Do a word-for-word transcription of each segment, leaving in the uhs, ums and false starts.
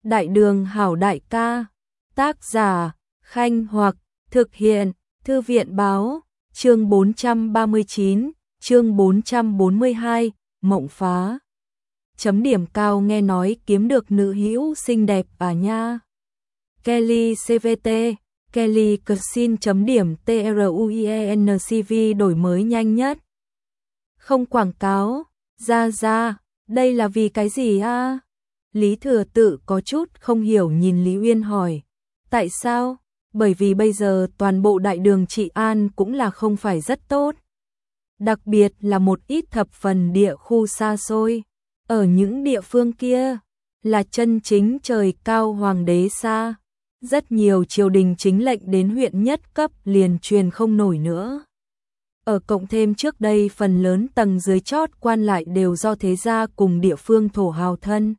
Đại đường hảo đại ca, tác giả, Khanh Hoặc, thực hiện, Thư viện báo, chương bốn trăm ba mươi chín, chương bốn trăm bốn mươi hai, mộng phá. Chấm điểm cao nghe nói kiếm được nữ hữu xinh đẹp à nha. Kelly xê vê tê, Kelly Cuisine chấm điểm TRUIENCV đổi mới nhanh nhất. Không quảng cáo, ra ra, đây là vì cái gì a? Lý Thừa Tự có chút không hiểu nhìn Lý Uyên hỏi. Tại sao? Bởi vì bây giờ toàn bộ đại đường trị an cũng là không phải rất tốt. Đặc biệt là một ít thập phần địa khu xa xôi. Ở những địa phương kia, là chân chính trời cao hoàng đế xa. Rất nhiều triều đình chính lệnh đến huyện nhất cấp liền truyền không nổi nữa. Ở cộng thêm trước đây phần lớn tầng dưới chót quan lại đều do thế gia cùng địa phương thổ hào thân.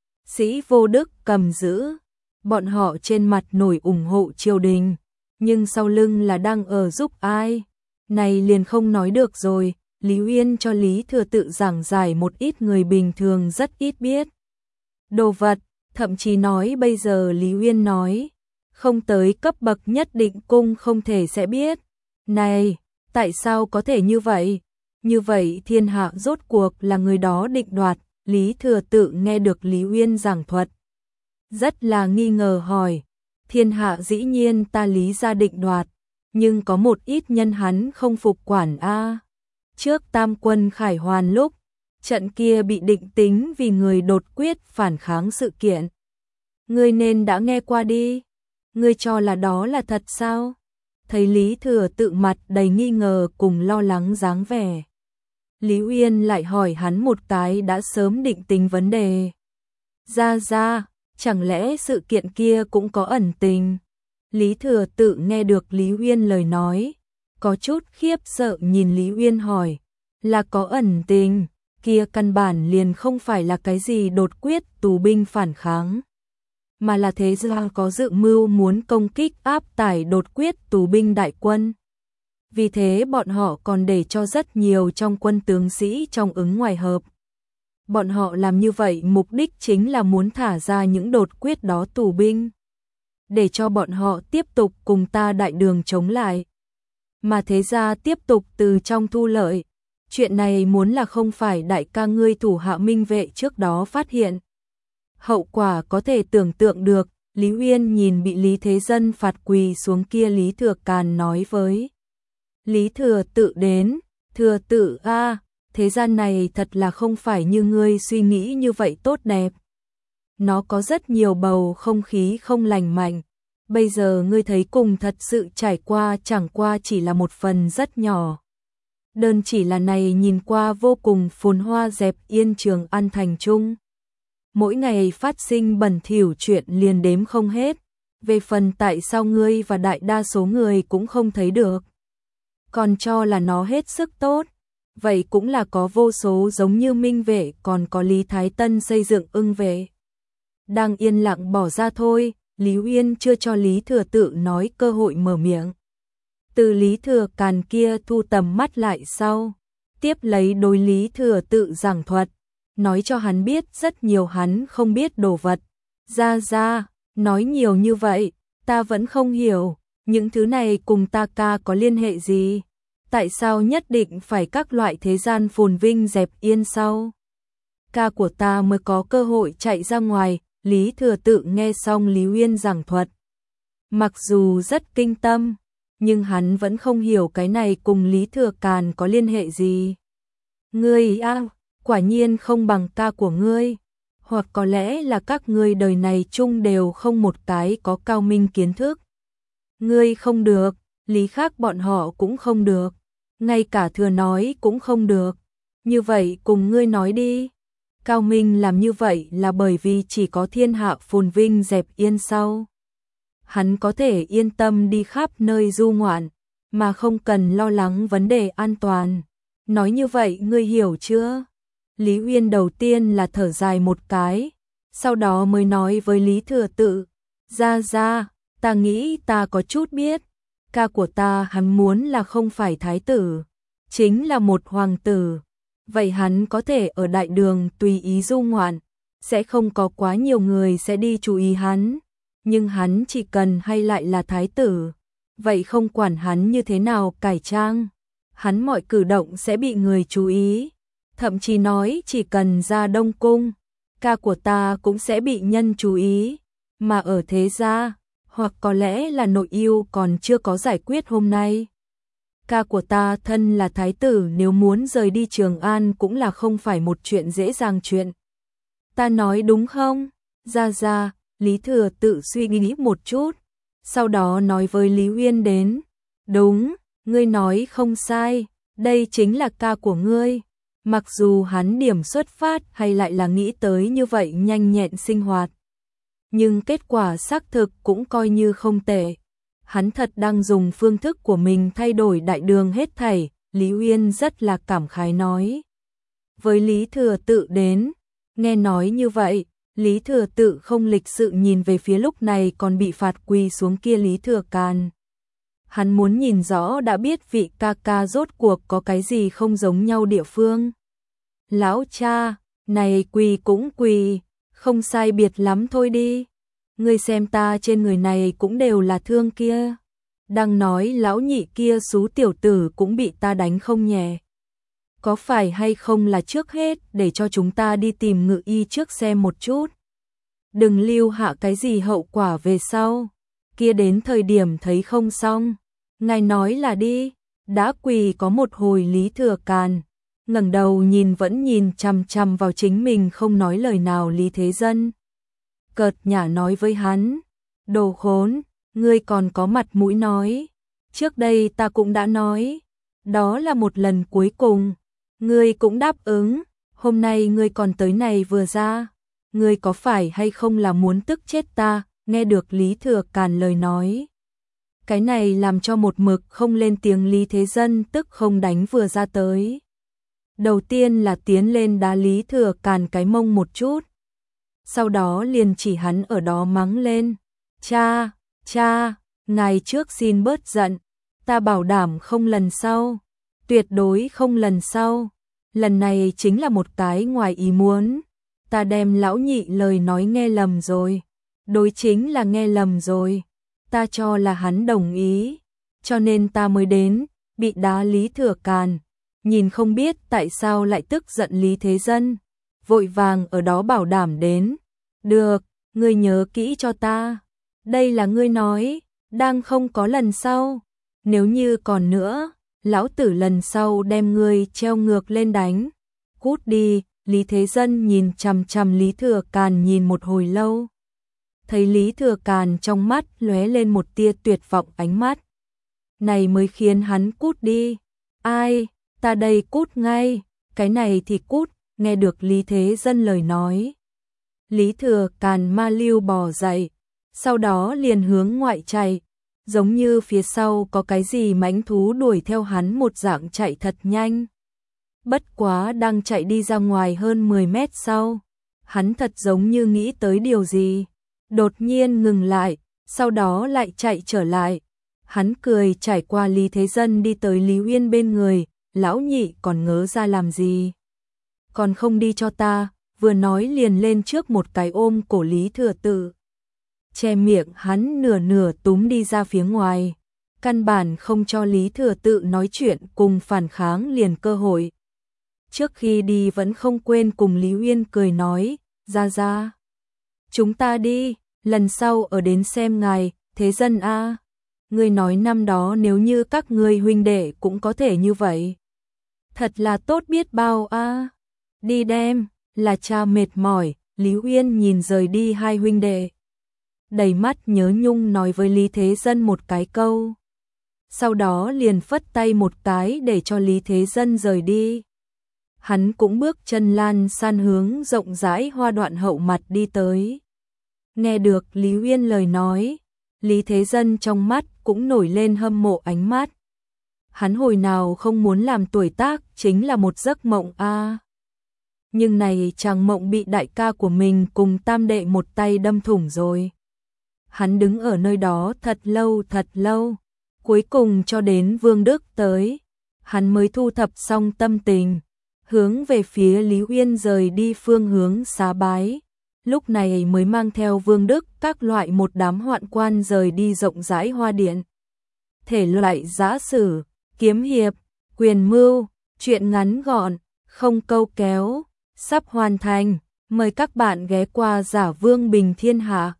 Sĩ vô đức cầm giữ, bọn họ trên mặt nổi ủng hộ triều đình, nhưng sau lưng là đang ở giúp ai, này liền không nói được rồi. Lý Uyên cho Lý Thừa Tự giảng giải một ít người bình thường rất ít biết đồ vật, thậm chí nói bây giờ Lý Uyên nói, không tới cấp bậc nhất định cung không thể sẽ biết. Này, tại sao có thể như vậy? Như vậy thiên hạ rốt cuộc là người đó định đoạt. Lý Thừa Tự nghe được Lý Uyên giảng thuật, rất là nghi ngờ hỏi, thiên hạ dĩ nhiên ta Lý gia định đoạt, nhưng có một ít nhân hắn không phục quản a. Trước tam quân khải hoàn lúc, trận kia bị định tính vì người đột quyết phản kháng sự kiện. Ngươi nên đã nghe qua đi, ngươi cho là đó là thật sao? Thấy Lý Thừa Tự mặt đầy nghi ngờ cùng lo lắng dáng vẻ, Lý Uyên lại hỏi hắn một cái đã sớm định tính vấn đề. Ra ra, chẳng lẽ sự kiện kia cũng có ẩn tình? Lý Thừa Tự nghe được Lý Uyên lời nói, có chút khiếp sợ nhìn Lý Uyên hỏi, là có ẩn tình, kia căn bản liền không phải là cái gì đột quyết tù binh phản kháng, mà là thế gia có dự mưu muốn công kích áp tải đột quyết tù binh đại quân. Vì thế bọn họ còn để cho rất nhiều trong quân tướng sĩ trong ứng ngoài hợp. Bọn họ làm như vậy mục đích chính là muốn thả ra những đột quyết đó tù binh, để cho bọn họ tiếp tục cùng ta đại đường chống lại. Mà thế gia tiếp tục từ trong thu lợi. Chuyện này muốn là không phải đại ca ngươi thủ hạ minh vệ trước đó phát hiện, hậu quả có thể tưởng tượng được. Lý Uyên nhìn bị Lý Thế Dân phạt quỳ xuống kia Lý Thừa Càn nói với Lý Thừa Tự đến, Thừa Tự a, thế gian này thật là không phải như ngươi suy nghĩ như vậy tốt đẹp. Nó có rất nhiều bầu không khí không lành mạnh. Bây giờ ngươi thấy cùng thật sự trải qua chẳng qua chỉ là một phần rất nhỏ. Đơn chỉ là này nhìn qua vô cùng phồn hoa dẹp yên Trường An thành trung. Mỗi ngày phát sinh bẩn thỉu chuyện liền đếm không hết. Về phần tại sao ngươi và đại đa số người cũng không thấy được, còn cho là nó hết sức tốt, vậy cũng là có vô số giống như minh vệ còn có Lý Thái Tân xây dựng ưng vệ. Đang yên lặng bỏ ra thôi, Lý Uyên chưa cho Lý Thừa Tự nói cơ hội mở miệng. Từ Lý Thừa Càn kia thu tầm mắt lại sau, tiếp lấy đối Lý Thừa Tự giảng thuật, nói cho hắn biết rất nhiều hắn không biết đồ vật. Ra ra, nói nhiều như vậy, ta vẫn không hiểu. Những thứ này cùng ta ca có liên hệ gì? Tại sao nhất định phải các loại thế gian phồn vinh dẹp yên sau? Ca của ta mới có cơ hội chạy ra ngoài. Lý Thừa Tự nghe xong Lý Uyên giảng thuật, mặc dù rất kinh tâm, nhưng hắn vẫn không hiểu cái này cùng Lý Thừa Càn có liên hệ gì. Ngươi a, quả nhiên không bằng ca của ngươi, hoặc có lẽ là các ngươi đời này chung đều không một cái có cao minh kiến thức. Ngươi không được, Lý khác bọn họ cũng không được, ngay cả thừa nói cũng không được. Như vậy cùng ngươi nói đi. Cao minh làm như vậy là bởi vì chỉ có thiên hạ phồn vinh dẹp yên sau, hắn có thể yên tâm đi khắp nơi du ngoạn, mà không cần lo lắng vấn đề an toàn. Nói như vậy ngươi hiểu chưa? Lý Uyên đầu tiên là thở dài một cái, sau đó mới nói với Lý Thừa Tự, ra ra, ta nghĩ ta có chút biết, ca của ta hắn muốn là không phải thái tử, chính là một hoàng tử. Vậy hắn có thể ở đại đường tùy ý du ngoạn, sẽ không có quá nhiều người sẽ đi chú ý hắn, nhưng hắn chỉ cần hay lại là thái tử, vậy không quản hắn như thế nào cải trang, hắn mọi cử động sẽ bị người chú ý, thậm chí nói chỉ cần ra Đông Cung, ca của ta cũng sẽ bị nhân chú ý, mà ở thế gia, hoặc có lẽ là nội yêu còn chưa có giải quyết hôm nay. Ca của ta thân là thái tử nếu muốn rời đi Trường An cũng là không phải một chuyện dễ dàng chuyện. Ta nói đúng không? Ra ra, Lý Thừa tự suy nghĩ một chút, sau đó nói với Lý Uyên đến. Đúng, ngươi nói không sai, đây chính là ca của ngươi. Mặc dù hắn điểm xuất phát hay lại là nghĩ tới như vậy nhanh nhẹn sinh hoạt, nhưng kết quả xác thực cũng coi như không tệ. Hắn thật đang dùng phương thức của mình thay đổi đại đường hết thảy, Lý Uyên rất là cảm khái nói. Với Lý Thừa Tự đến, nghe nói như vậy, Lý Thừa Tự không lịch sự nhìn về phía lúc này còn bị phạt quỳ xuống kia Lý Thừa Càn. Hắn muốn nhìn rõ đã biết vị ca ca rốt cuộc có cái gì không giống nhau địa phương. Lão cha, này quỳ cũng quỳ, không sai biệt lắm thôi đi. Ngươi xem ta trên người này cũng đều là thương kia. Đang nói lão nhị kia xú tiểu tử cũng bị ta đánh không nhẹ. Có phải hay không là trước hết để cho chúng ta đi tìm ngự y trước xem một chút. Đừng lưu hạ cái gì hậu quả về sau. Kia đến thời điểm thấy không xong. Ngài nói là đi. Đã quỳ có một hồi Lý Thừa Càn. Ngẩng đầu nhìn vẫn nhìn chằm chằm vào chính mình không nói lời nào Lý Thế Dân. Cợt nhả nói với hắn. Đồ khốn, ngươi còn có mặt mũi nói. Trước đây ta cũng đã nói. Đó là một lần cuối cùng. Ngươi cũng đáp ứng. Hôm nay ngươi còn tới này vừa ra. Ngươi có phải hay không là muốn tức chết ta? Nghe được Lý Thừa Càn lời nói. Cái này làm cho một mực không lên tiếng Lý Thế Dân tức không đánh vừa ra tới. Đầu tiên là tiến lên đá Lý Thừa Càn cái mông một chút. Sau đó liền chỉ hắn ở đó mắng lên. Cha, cha, ngài trước xin bớt giận. Ta bảo đảm không lần sau. Tuyệt đối không lần sau. Lần này chính là một cái ngoài ý muốn. Ta đem lão nhị lời nói nghe lầm rồi. Đối chính là nghe lầm rồi. Ta cho là hắn đồng ý. Cho nên ta mới đến, bị đá Lý Thừa Càn. Nhìn không biết tại sao lại tức giận Lý Thế Dân. Vội vàng ở đó bảo đảm đến. Được, ngươi nhớ kỹ cho ta. Đây là ngươi nói, đang không có lần sau. Nếu như còn nữa, lão tử lần sau đem ngươi treo ngược lên đánh. Cút đi, Lý Thế Dân nhìn chằm chằm Lý Thừa Càn nhìn một hồi lâu. Thấy Lý Thừa Càn trong mắt lóe lên một tia tuyệt vọng ánh mắt. Này mới khiến hắn cút đi. Ai, ta đây cút ngay, cái này thì cút, nghe được Lý Thế Dân lời nói. Lý Thừa Càn ma lưu bò dậy, sau đó liền hướng ngoại chạy, giống như phía sau có cái gì mãnh thú đuổi theo hắn một dạng chạy thật nhanh. Bất quá đang chạy đi ra ngoài hơn mười mét sau, hắn thật giống như nghĩ tới điều gì, đột nhiên ngừng lại, sau đó lại chạy trở lại. Hắn cười trải qua Lý Thế Dân đi tới Lý Uyên bên người, lão nhị còn ngớ ra làm gì. Còn không đi cho ta, vừa nói liền lên trước một cái ôm cổ Lý Thừa Tự. Che miệng hắn nửa nửa túm đi ra phía ngoài, căn bản không cho Lý Thừa Tự nói chuyện cùng phản kháng liền cơ hội. Trước khi đi vẫn không quên cùng Lý Uyên cười nói, ra ra. Chúng ta đi, lần sau ở đến xem ngài, Thế Dân a. Ngươi nói năm đó nếu như các ngươi huynh đệ cũng có thể như vậy. Thật là tốt biết bao a. Đi đem, là cha mệt mỏi, Lý Uyên nhìn rời đi hai huynh đệ. Đầy mắt nhớ nhung nói với Lý Thế Dân một cái câu. Sau đó liền phất tay một cái để cho Lý Thế Dân rời đi. Hắn cũng bước chân lan san hướng rộng rãi hoa đoạn hậu mặt đi tới. Nghe được Lý Uyên lời nói, Lý Thế Dân trong mắt cũng nổi lên hâm mộ ánh mắt. Hắn hồi nào không muốn làm tuổi tác chính là một giấc mộng a. Nhưng này chàng mộng bị đại ca của mình cùng tam đệ một tay đâm thủng rồi. Hắn đứng ở nơi đó thật lâu thật lâu, cuối cùng cho đến Vương Đức tới, hắn mới thu thập xong tâm tình, hướng về phía Lý Uyên rời đi phương hướng xá bái, lúc này mới mang theo Vương Đức các loại một đám hoạn quan rời đi rộng rãi hoa điện. Thể loại giã sử, kiếm hiệp, quyền mưu, truyện ngắn gọn, không câu kéo, sắp hoàn thành. Mời các bạn ghé qua Giả Vương Bình Thiên Hạ.